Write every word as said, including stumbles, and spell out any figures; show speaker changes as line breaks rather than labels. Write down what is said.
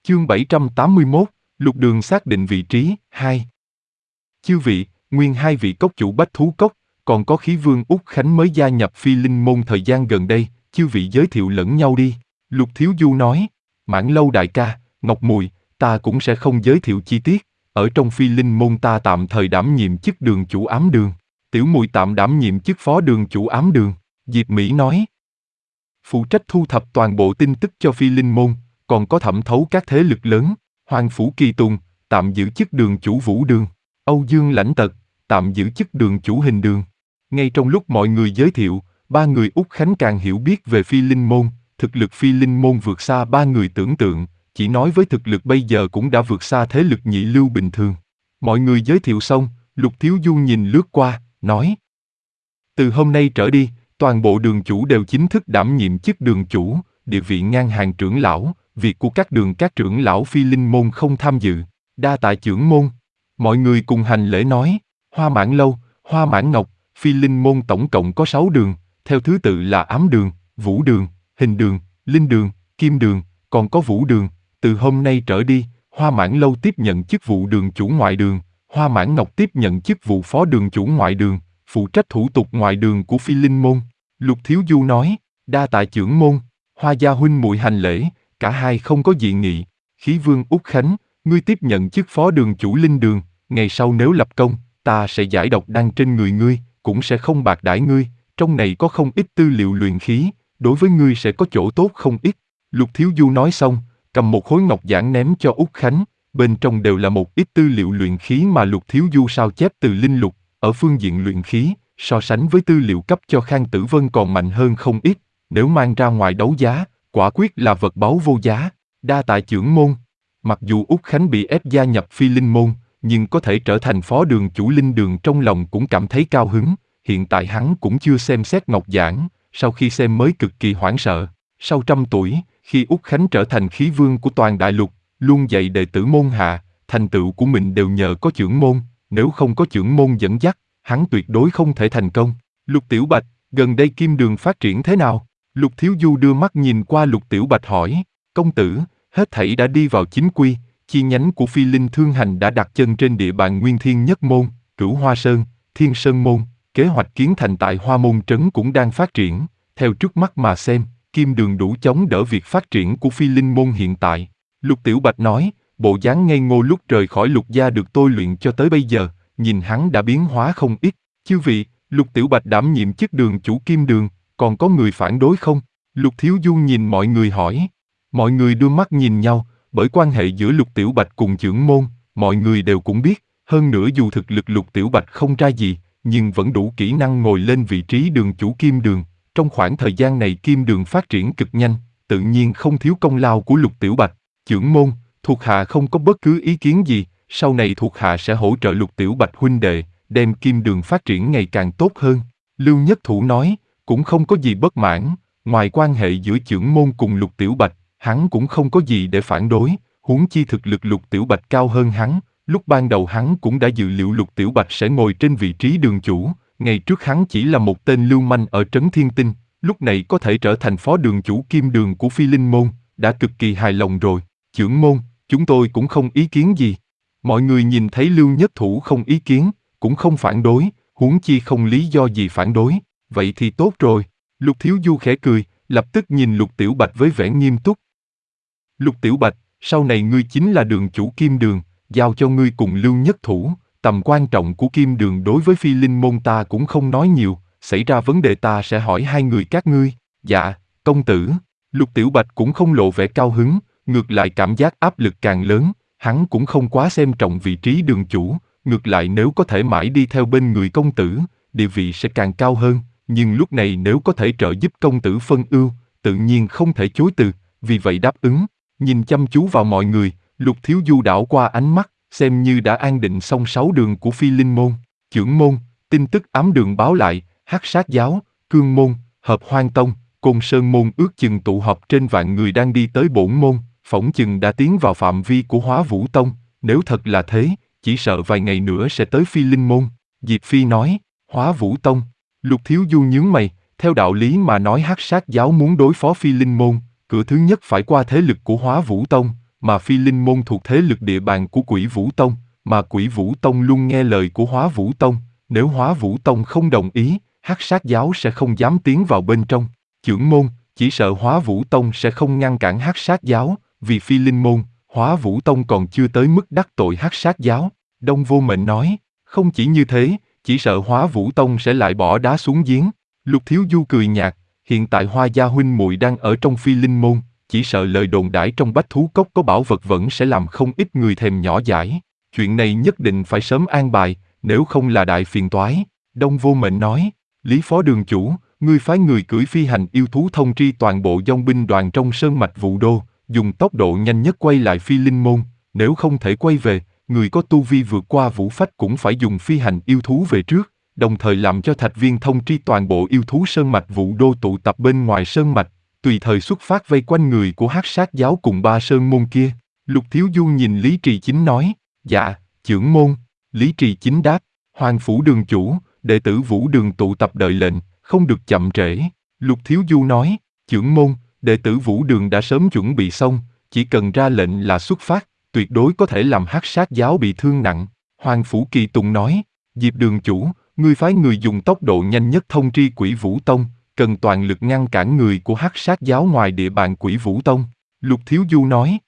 Chương bảy trăm tám mươi mốt, Lục Đường xác định vị trí, hai. Chư vị, nguyên hai vị cốc chủ Bách Thú Cốc, còn có khí vương Úc Khánh mới gia nhập Phi Linh Môn thời gian gần đây, chư vị giới thiệu lẫn nhau đi. Lục Thiếu Du nói, Mãn Lâu đại ca, Ngọc Mùi, ta cũng sẽ không giới thiệu chi tiết, ở trong Phi Linh Môn ta tạm thời đảm nhiệm chức đường chủ ám đường, Tiểu Mùi tạm đảm nhiệm chức phó đường chủ ám đường, Diệp Mỹ nói. Phụ trách thu thập toàn bộ tin tức cho Phi Linh Môn, còn có thẩm thấu các thế lực lớn, Hoàng Phủ Kỳ Tùng, tạm giữ chức đường chủ Vũ Đường, Âu Dương Lãnh Tật, tạm giữ chức đường chủ Hình Đường. Ngay trong lúc mọi người giới thiệu, ba người Úc Khánh càng hiểu biết về Phi Linh Môn, thực lực Phi Linh Môn vượt xa ba người tưởng tượng, chỉ nói với thực lực bây giờ cũng đã vượt xa thế lực nhị lưu bình thường. Mọi người giới thiệu xong, Lục Thiếu Du nhìn lướt qua, nói. Từ hôm nay trở đi, toàn bộ đường chủ đều chính thức đảm nhiệm chức đường chủ, địa vị ngang hàng trưởng lão, việc của các đường các trưởng lão Phi Linh Môn không tham dự, đa tạ trưởng môn. Mọi người cùng hành lễ nói, Hoa Mãn Lâu, Hoa Mãn Ngọc, Phi Linh Môn tổng cộng có sáu đường, theo thứ tự là Ám Đường, Vũ Đường, Hình Đường, Linh Đường, Kim Đường, còn có Vũ Đường. Từ hôm nay trở đi, Hoa Mãn Lâu tiếp nhận chức vụ đường chủ ngoại đường, Hoa Mãn Ngọc tiếp nhận chức vụ phó đường chủ ngoại đường, phụ trách thủ tục ngoại đường của Phi Linh Môn. Lục Thiếu Du nói, đa tạ trưởng môn. Hoa gia huynh muội hành lễ, cả hai không có dị nghị. Khí vương Úc Khánh, ngươi tiếp nhận chức phó đường chủ Linh Đường, ngày sau nếu lập công, ta sẽ giải độc đan trên người ngươi, cũng sẽ không bạc đãi ngươi, trong này có không ít tư liệu luyện khí, đối với ngươi sẽ có chỗ tốt không ít. Lục Thiếu Du nói xong, cầm một khối ngọc giản ném cho Úc Khánh, bên trong đều là một ít tư liệu luyện khí mà Lục Thiếu Du sao chép từ linh lục, ở phương diện luyện khí, so sánh với tư liệu cấp cho Khang Tử Vân còn mạnh hơn không ít, nếu mang ra ngoài đấu giá, quả quyết là vật báu vô giá. Đa tạ trưởng môn. Mặc dù Úc Khánh bị ép gia nhập Phi Linh Môn, nhưng có thể trở thành phó đường chủ Linh Đường trong lòng cũng cảm thấy cao hứng. Hiện tại hắn cũng chưa xem xét ngọc giản, sau khi xem mới cực kỳ hoảng sợ. Sau trăm tuổi, khi Úc Khánh trở thành khí vương của toàn đại lục, luôn dạy đệ tử môn hạ, thành tựu của mình đều nhờ có trưởng môn, nếu không có trưởng môn dẫn dắt, hắn tuyệt đối không thể thành công. Lục Tiểu Bạch, gần đây Kim Đường phát triển thế nào? Lục Thiếu Du đưa mắt nhìn qua Lục Tiểu Bạch hỏi, công tử, hết thảy đã đi vào chính quy, chi nhánh của Phi Linh Thương Hành đã đặt chân trên địa bàn Nguyên Thiên Nhất Môn, Cửu Hoa Sơn, Thiên Sơn Môn, kế hoạch kiến thành tại Hoa Môn Trấn cũng đang phát triển, theo trước mắt mà xem, Kim Đường đủ chống đỡ việc phát triển của Phi Linh Môn hiện tại. Lục Tiểu Bạch nói, bộ dáng ngây ngô lúc rời khỏi Lục gia được tôi luyện cho tới bây giờ, nhìn hắn đã biến hóa không ít. Chư vị, Lục Tiểu Bạch đảm nhiệm chức đường chủ Kim Đường, còn có người phản đối không? Lục Thiếu Du nhìn mọi người hỏi. Mọi người đưa mắt nhìn nhau, bởi quan hệ giữa Lục Tiểu Bạch cùng trưởng môn, mọi người đều cũng biết, hơn nữa dù thực lực Lục Tiểu Bạch không ra gì, nhưng vẫn đủ kỹ năng ngồi lên vị trí đường chủ Kim Đường. Trong khoảng thời gian này Kim Đường phát triển cực nhanh, tự nhiên không thiếu công lao của Lục Tiểu Bạch. Trưởng môn, thuộc hạ không có bất cứ ý kiến gì, sau này thuộc hạ sẽ hỗ trợ Lục Tiểu Bạch huynh đệ, đem Kim Đường phát triển ngày càng tốt hơn. Lưu Nhất Thủ nói, cũng không có gì bất mãn, ngoài quan hệ giữa trưởng môn cùng Lục Tiểu Bạch, hắn cũng không có gì để phản đối, huống chi thực lực Lục Tiểu Bạch cao hơn hắn, lúc ban đầu hắn cũng đã dự liệu Lục Tiểu Bạch sẽ ngồi trên vị trí đường chủ, ngày trước hắn chỉ là một tên lưu manh ở Trấn Thiên Tinh, lúc này có thể trở thành phó đường chủ Kim Đường của Phi Linh Môn, đã cực kỳ hài lòng rồi. Trưởng môn, chúng tôi cũng không ý kiến gì. Mọi người nhìn thấy Lưu Nhất Thủ không ý kiến, cũng không phản đối, huống chi không lý do gì phản đối, vậy thì tốt rồi. Lục Thiếu Du khẽ cười, lập tức nhìn Lục Tiểu Bạch với vẻ nghiêm túc. Lục Tiểu Bạch, sau này ngươi chính là đường chủ Kim Đường, giao cho ngươi cùng Lưu Nhất Thủ, tầm quan trọng của Kim Đường đối với Phi Linh Môn ta cũng không nói nhiều, xảy ra vấn đề ta sẽ hỏi hai người các ngươi. Dạ, công tử. Lục Tiểu Bạch cũng không lộ vẻ cao hứng, ngược lại cảm giác áp lực càng lớn, hắn cũng không quá xem trọng vị trí đường chủ, ngược lại nếu có thể mãi đi theo bên người công tử, địa vị sẽ càng cao hơn, nhưng lúc này nếu có thể trợ giúp công tử phân ưu, tự nhiên không thể chối từ, vì vậy đáp ứng. Nhìn chăm chú vào mọi người, Lục Thiếu Du đảo qua ánh mắt, xem như đã an định xong sáu đường của Phi Linh Môn. Trưởng môn, tin tức ám đường báo lại, Hắc Sát Giáo, Cương Môn, Hợp Hoang Tông, Côn Sơn Môn ước chừng tụ họp trên vạn người đang đi tới bổn môn, phỏng chừng đã tiến vào phạm vi của Hóa Vũ Tông, nếu thật là thế, chỉ sợ vài ngày nữa sẽ tới Phi Linh Môn. Diệp Phi nói, Hóa Vũ Tông. Lục Thiếu Du nhướng mày, theo đạo lý mà nói Hắc Sát Giáo muốn đối phó Phi Linh Môn, cửa thứ nhất phải qua thế lực của Hóa Vũ Tông, mà Phi Linh môn thuộc thế lực địa bàn của Quỷ Vũ Tông, mà Quỷ Vũ Tông luôn nghe lời của Hóa Vũ Tông, nếu Hóa Vũ Tông không đồng ý, Hắc Sát giáo sẽ không dám tiến vào bên trong. Chưởng môn, chỉ sợ Hóa Vũ Tông sẽ không ngăn cản Hắc Sát giáo, vì Phi Linh môn, Hóa Vũ Tông còn chưa tới mức đắc tội Hắc Sát giáo. Đông Vô Mệnh nói, không chỉ như thế, chỉ sợ Hóa Vũ Tông sẽ lại bỏ đá xuống giếng. Lục Thiếu Du cười nhạt, hiện tại Hoa gia huynh muội đang ở trong Phi Linh môn, chỉ sợ lời đồn đãi trong Bách Thú Cốc có bảo vật vẫn sẽ làm không ít người thèm nhỏ dãi. Chuyện này nhất định phải sớm an bài, nếu không là đại phiền toái. Đông Vô Mệnh nói, Lý Phó Đường Chủ, ngươi phái người cưỡi phi hành yêu thú thông tri toàn bộ dòng binh đoàn trong sơn mạch Vũ Đô, dùng tốc độ nhanh nhất quay lại Phi Linh môn, nếu không thể quay về, người có tu vi vượt qua vũ phách cũng phải dùng phi hành yêu thú về trước, đồng thời làm cho Thạch Viên thông tri toàn bộ yêu thú sơn mạch Vũ Đô tụ tập bên ngoài sơn mạch, tùy thời xuất phát vây quanh người của Hắc Sát giáo cùng ba sơn môn kia. Lục Thiếu Du nhìn Lý Trì Chính nói, dạ, chưởng môn. Lý Trì Chính đáp, Hoàng phủ đường chủ, đệ tử Vũ Đường tụ tập đợi lệnh, không được chậm trễ. Lục Thiếu Du nói, chưởng môn, đệ tử Vũ Đường đã sớm chuẩn bị xong, chỉ cần ra lệnh là xuất phát, tuyệt đối có thể làm Hắc Sát giáo bị thương nặng. Hoàng phủ Kỳ Tùng nói, Diệp đường chủ, ngươi phái người dùng tốc độ nhanh nhất thông tri Quỷ Vũ Tông, cần toàn lực ngăn cản người của Hắc Sát giáo ngoài địa bàn Quỷ Vũ Tông. Lục Thiếu Du nói,